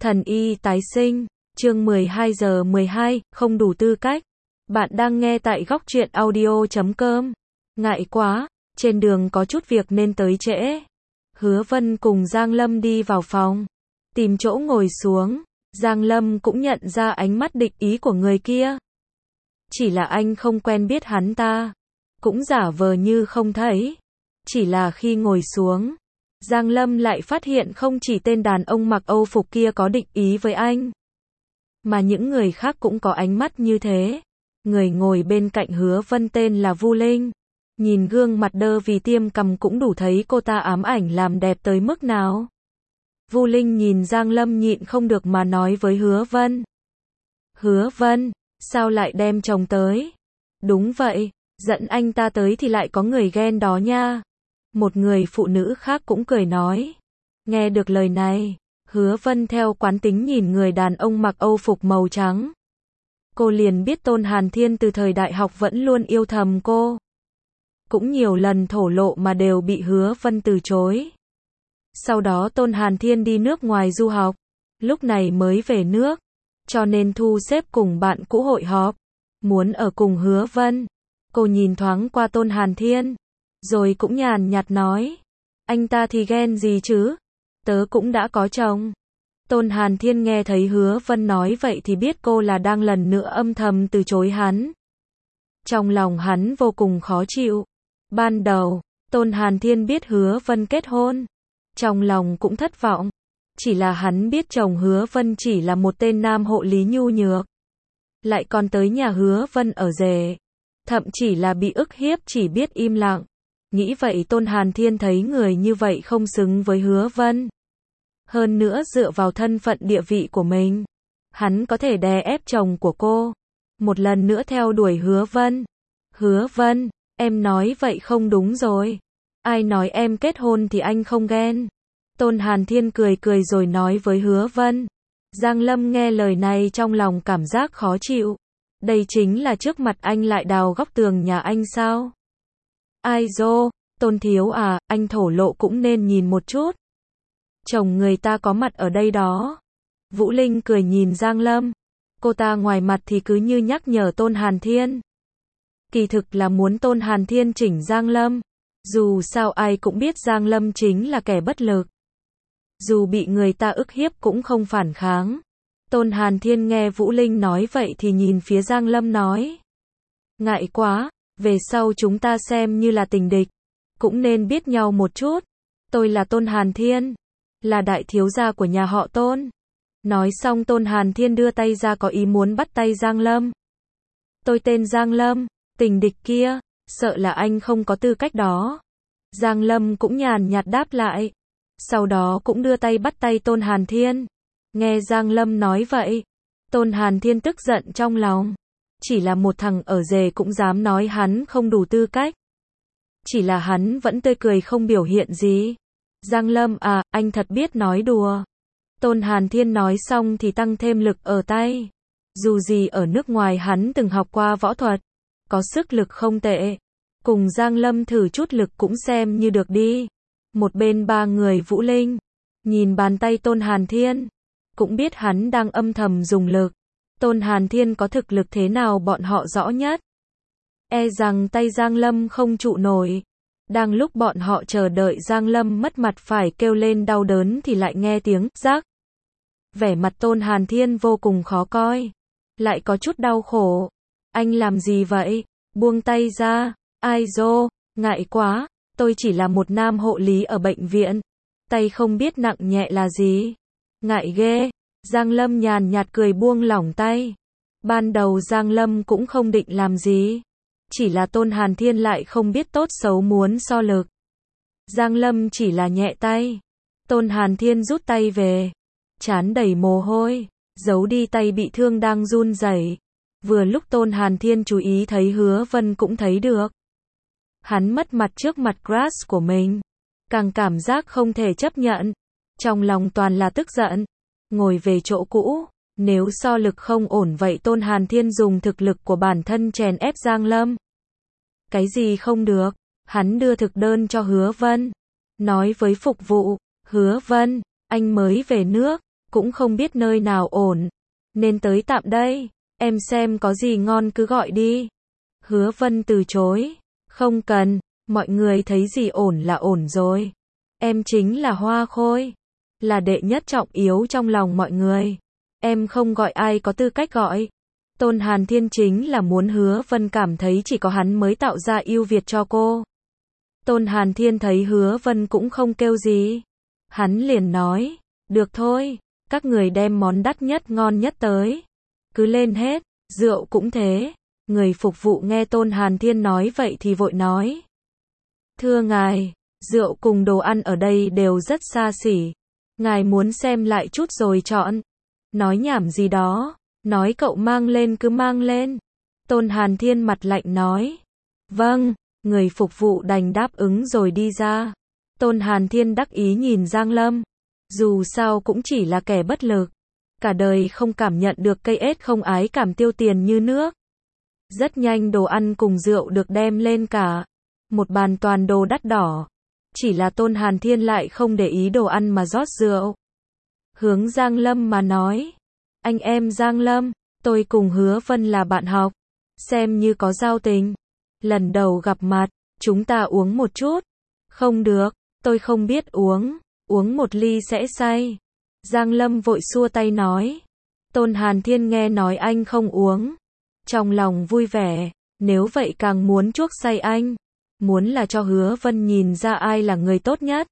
Thần y tái sinh, chương 12 giờ 12, không đủ tư cách. Bạn đang nghe tại góc truyện audio.com. Ngại quá, trên đường có chút việc nên tới trễ. Hứa Vân cùng Giang Lâm đi vào phòng, tìm chỗ ngồi xuống. Giang Lâm cũng nhận ra ánh mắt địch ý của người kia. Chỉ là anh không quen biết hắn ta, cũng giả vờ như không thấy. Chỉ là khi ngồi xuống, Giang Lâm lại phát hiện không chỉ tên đàn ông mặc Âu phục kia có địch ý với anh, mà những người khác cũng có ánh mắt như thế. Người ngồi bên cạnh Hứa Vân tên là Vu Linh. Nhìn gương mặt đơ vì tiêm cằm cũng đủ thấy cô ta ám ảnh làm đẹp tới mức nào. Vu Linh nhìn Giang Lâm nhịn không được mà nói với Hứa Vân. Hứa Vân, sao lại đem chồng tới? Đúng vậy, dẫn anh ta tới thì lại có người ghen đó nha. Một người phụ nữ khác cũng cười nói. Nghe được lời này, Hứa Vân theo quán tính nhìn người đàn ông mặc Âu phục màu trắng. Cô liền biết Tôn Hàn Thiên từ thời đại học vẫn luôn yêu thầm cô. Cũng nhiều lần thổ lộ mà đều bị Hứa Vân từ chối. Sau đó Tôn Hàn Thiên đi nước ngoài du học, lúc này mới về nước, cho nên thu xếp cùng bạn cũ hội họp, muốn ở cùng Hứa Vân. Cô nhìn thoáng qua Tôn Hàn Thiên, rồi cũng nhàn nhạt nói, anh ta thì ghen gì chứ, tớ cũng đã có chồng. Tôn Hàn Thiên nghe thấy Hứa Vân nói vậy thì biết cô là đang lần nữa âm thầm từ chối hắn. Trong lòng hắn vô cùng khó chịu. Ban đầu, Tôn Hàn Thiên biết Hứa Vân kết hôn, trong lòng cũng thất vọng. Chỉ là hắn biết chồng Hứa Vân chỉ là một tên nam hộ lý nhu nhược, lại còn tới nhà Hứa Vân ở rể, thậm chỉ là bị ức hiếp chỉ biết im lặng. Nghĩ vậy Tôn Hàn Thiên thấy người như vậy không xứng với Hứa Vân. Hơn nữa dựa vào thân phận địa vị của mình, hắn có thể đè ép chồng của cô. Một lần nữa theo đuổi Hứa Vân. Hứa Vân, em nói vậy không đúng rồi. Ai nói em kết hôn thì anh không ghen? Tôn Hàn Thiên cười cười rồi nói với Hứa Vân. Giang Lâm nghe lời này trong lòng cảm giác khó chịu. Đây chính là trước mặt anh lại đào góc tường nhà anh sao? Ai dô, Tôn thiếu à, anh thổ lộ cũng nên nhìn một chút. Chồng người ta có mặt ở đây đó. Vũ Linh cười nhìn Giang Lâm. Cô ta ngoài mặt thì cứ như nhắc nhở Tôn Hàn Thiên. Kỳ thực là muốn Tôn Hàn Thiên chỉnh Giang Lâm. Dù sao ai cũng biết Giang Lâm chính là kẻ bất lực. Dù bị người ta ức hiếp cũng không phản kháng. Tôn Hàn Thiên nghe Vũ Linh nói vậy thì nhìn phía Giang Lâm nói. Ngại quá, về sau chúng ta xem như là tình địch. Cũng nên biết nhau một chút. Tôi là Tôn Hàn Thiên, là đại thiếu gia của nhà họ Tôn. Nói xong Tôn Hàn Thiên đưa tay ra có ý muốn bắt tay Giang Lâm. Tôi tên Giang Lâm, tình địch kia, sợ là anh không có tư cách đó. Giang Lâm cũng nhàn nhạt đáp lại. Sau đó cũng đưa tay bắt tay Tôn Hàn Thiên. Nghe Giang Lâm nói vậy, Tôn Hàn Thiên tức giận trong lòng. Chỉ là một thằng ở rể cũng dám nói hắn không đủ tư cách. Chỉ là hắn vẫn tươi cười không biểu hiện gì. Giang Lâm à, anh thật biết nói đùa. Tôn Hàn Thiên nói xong thì tăng thêm lực ở tay. Dù gì ở nước ngoài hắn từng học qua võ thuật, có sức lực không tệ. Cùng Giang Lâm thử chút lực cũng xem như được đi. Một bên ba người Vũ Linh, nhìn bàn tay Tôn Hàn Thiên, cũng biết hắn đang âm thầm dùng lực. Tôn Hàn Thiên có thực lực thế nào bọn họ rõ nhất. E rằng tay Giang Lâm không trụ nổi. Đang lúc bọn họ chờ đợi Giang Lâm mất mặt phải kêu lên đau đớn thì lại nghe tiếng rắc. Vẻ mặt Tôn Hàn Thiên vô cùng khó coi, lại có chút đau khổ. Anh làm gì vậy? Buông tay ra. Ai dô, ngại quá, tôi chỉ là một nam hộ lý ở bệnh viện. Tay không biết nặng nhẹ là gì. Ngại ghê. Giang Lâm nhàn nhạt cười buông lỏng tay. Ban đầu Giang Lâm cũng không định làm gì. Chỉ là Tôn Hàn Thiên lại không biết tốt xấu muốn so lực. Giang Lâm chỉ là nhẹ tay. Tôn Hàn Thiên rút tay về. Trán đầy mồ hôi, giấu đi tay bị thương đang run rẩy. Vừa lúc Tôn Hàn Thiên chú ý thấy Hứa Vân cũng thấy được. Hắn mất mặt trước mặt crush của mình. Càng cảm giác không thể chấp nhận. Trong lòng toàn là tức giận. Ngồi về chỗ cũ. Nếu so lực không ổn vậy Tôn Hàn Thiên dùng thực lực của bản thân chèn ép Giang Lâm. Cái gì không được? Hắn đưa thực đơn cho Hứa Vân. Nói với phục vụ. Hứa Vân, anh mới về nước. cũng không biết nơi nào ổn, nên tới tạm đây, em xem có gì ngon cứ gọi đi. Hứa Vân từ chối, không cần, mọi người thấy gì ổn là ổn rồi. Em chính là Hoa Khôi, là đệ nhất trọng yếu trong lòng mọi người. Em không gọi ai có tư cách gọi. Tôn Hàn Thiên chính là muốn Hứa Vân cảm thấy chỉ có hắn mới tạo ra ưu việt cho cô. Tôn Hàn Thiên thấy Hứa Vân cũng không kêu gì. Hắn liền nói, được thôi, các người đem món đắt nhất ngon nhất tới. Cứ lên hết, rượu cũng thế. Người phục vụ nghe Tôn Hàn Thiên nói vậy thì vội nói. Thưa ngài, rượu cùng đồ ăn ở đây đều rất xa xỉ. Ngài muốn xem lại chút rồi chọn. Nói nhảm gì đó, nói cậu mang lên cứ mang lên. Tôn Hàn Thiên mặt lạnh nói. Vâng, người phục vụ đành đáp ứng rồi đi ra. Tôn Hàn Thiên đắc ý nhìn Giang Lâm. Dù sao cũng chỉ là kẻ bất lực. Cả đời không cảm nhận được cây ết không ái cảm tiêu tiền như nước. Rất nhanh đồ ăn cùng rượu được đem lên cả. Một bàn toàn đồ đắt đỏ. Chỉ là Tôn Hàn Thiên lại không để ý đồ ăn mà rót rượu. Hướng Giang Lâm mà nói. Anh em Giang Lâm, tôi cùng Hứa Vân là bạn học. Xem như có giao tình. Lần đầu gặp mặt, chúng ta uống một chút. Không được, tôi không biết uống. Uống một ly sẽ say. Giang Lâm vội xua tay nói. Tôn Hàn Thiên nghe nói anh không uống. Trong lòng vui vẻ, nếu vậy càng muốn chuốc say anh. Muốn là cho Hứa Vân nhìn ra ai là người tốt nhất.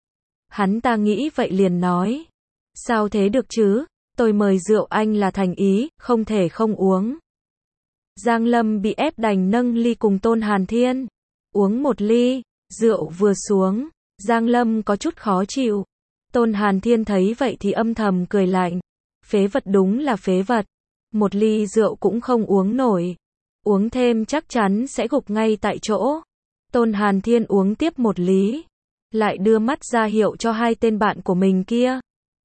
Hắn ta nghĩ vậy liền nói. Sao thế được chứ, tôi mời rượu anh là thành ý, không thể không uống. Giang Lâm bị ép đành nâng ly cùng Tôn Hàn Thiên. Uống một ly, rượu vừa xuống, Giang Lâm có chút khó chịu. Tôn Hàn Thiên thấy vậy thì âm thầm cười lạnh. Phế vật đúng là phế vật. Một ly rượu cũng không uống nổi. Uống thêm chắc chắn sẽ gục ngay tại chỗ. Tôn Hàn Thiên uống tiếp một ly. Lại đưa mắt ra hiệu cho hai tên bạn của mình kia.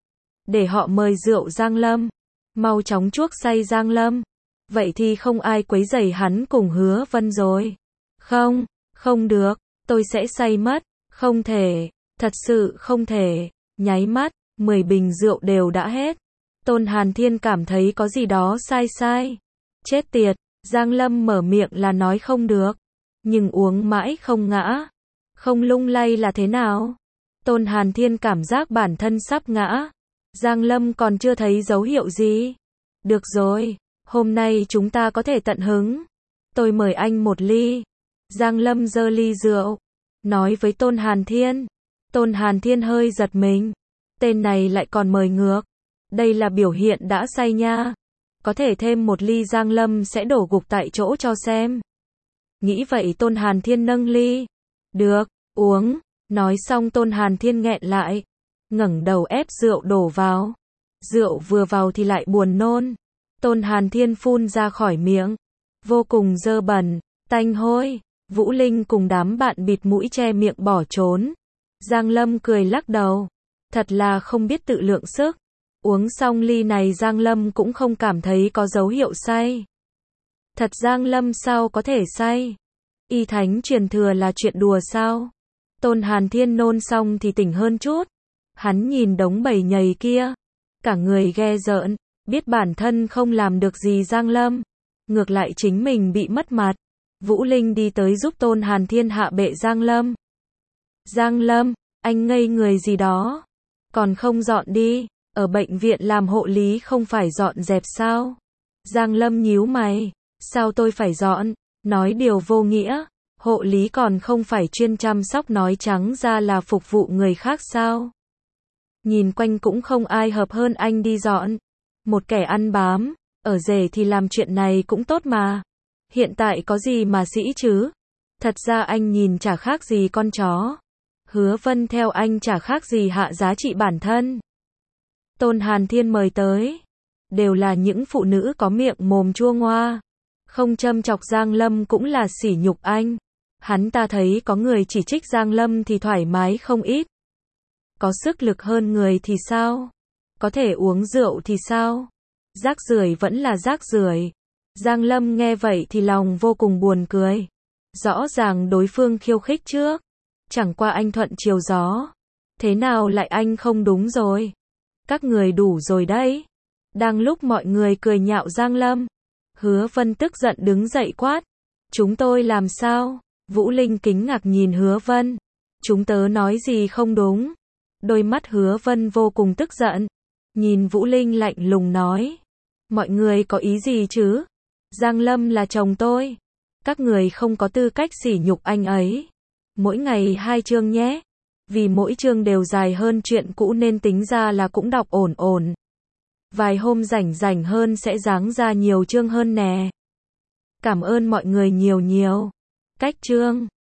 Để họ mời rượu Giang Lâm. Mau chóng chuốc say Giang Lâm. Vậy thì không ai quấy rầy hắn cùng Hứa Vân rồi. Không, không được, tôi sẽ say mất. Không thể, thật sự không thể. Nháy mắt, 10 bình rượu đều đã hết. Tôn Hàn Thiên cảm thấy có gì đó sai sai. Chết tiệt, Giang Lâm mở miệng là nói không được. Nhưng uống mãi không ngã. Không lung lay là thế nào? Tôn Hàn Thiên cảm giác bản thân sắp ngã. Giang Lâm còn chưa thấy dấu hiệu gì. Được rồi, hôm nay chúng ta có thể tận hứng. Tôi mời anh một ly. Giang Lâm giơ ly rượu. Nói với Tôn Hàn Thiên. Tôn Hàn Thiên hơi giật mình. Tên này lại còn mời ngược. Đây là biểu hiện đã say nha. Có thể thêm một ly Giang Lâm sẽ đổ gục tại chỗ cho xem. Nghĩ vậy Tôn Hàn Thiên nâng ly. Được, uống. Nói xong Tôn Hàn Thiên nghẹn lại. Ngẩng đầu ép rượu đổ vào. Rượu vừa vào thì lại buồn nôn. Tôn Hàn Thiên phun ra khỏi miệng. Vô cùng dơ bẩn, tanh hôi. Vũ Linh cùng đám bạn bịt mũi che miệng bỏ trốn. Giang Lâm cười lắc đầu. Thật là không biết tự lượng sức. Uống xong ly này Giang Lâm cũng không cảm thấy có dấu hiệu say. Thật Giang Lâm sao có thể say? Y thánh truyền thừa là chuyện đùa sao? Tôn Hàn Thiên nôn xong thì tỉnh hơn chút. Hắn nhìn đống bầy nhầy kia. Cả người ghe rợn, biết bản thân không làm được gì Giang Lâm. Ngược lại chính mình bị mất mặt. Vũ Linh đi tới giúp Tôn Hàn Thiên hạ bệ Giang Lâm. Giang Lâm, anh ngây người gì đó? Còn không dọn đi, ở bệnh viện làm hộ lý không phải dọn dẹp sao? Giang Lâm nhíu mày, sao tôi phải dọn? Nói điều vô nghĩa, hộ lý còn không phải chuyên chăm sóc nói trắng ra là phục vụ người khác sao? Nhìn quanh cũng không ai hợp hơn anh đi dọn. Một kẻ ăn bám, ở rể thì làm chuyện này cũng tốt mà. Hiện tại có gì mà sĩ chứ? Thật ra anh nhìn chả khác gì con chó. Hứa Vân theo anh chả khác gì hạ giá trị bản thân. Tôn Hàn Thiên mời tới. Đều là những phụ nữ có miệng mồm chua ngoa. Không châm chọc Giang Lâm cũng là sỉ nhục anh. Hắn ta thấy có người chỉ trích Giang Lâm thì thoải mái không ít. Có sức lực hơn người thì sao? Có thể uống rượu thì sao? Rác rưởi vẫn là rác rưởi. Giang Lâm nghe vậy thì lòng vô cùng buồn cười. Rõ ràng đối phương khiêu khích trước. Chẳng qua anh thuận chiều gió. Thế nào lại anh không đúng rồi? Các người đủ rồi đấy. Đang lúc mọi người cười nhạo Giang Lâm, Hứa Vân tức giận đứng dậy quát. Chúng tôi làm sao? Vũ Linh kính ngạc nhìn Hứa Vân. Chúng tớ nói gì không đúng? Đôi mắt Hứa Vân vô cùng tức giận. Nhìn Vũ Linh lạnh lùng nói. Mọi người có ý gì chứ? Giang Lâm là chồng tôi. Các người không có tư cách sỉ nhục anh ấy. Mỗi ngày 2 chương nhé. Vì mỗi chương đều dài hơn chuyện cũ nên tính ra là cũng đọc ổn ổn. Vài hôm rảnh rảnh hơn sẽ giáng ra nhiều chương hơn nè. Cảm ơn mọi người nhiều nhiều. Cách chương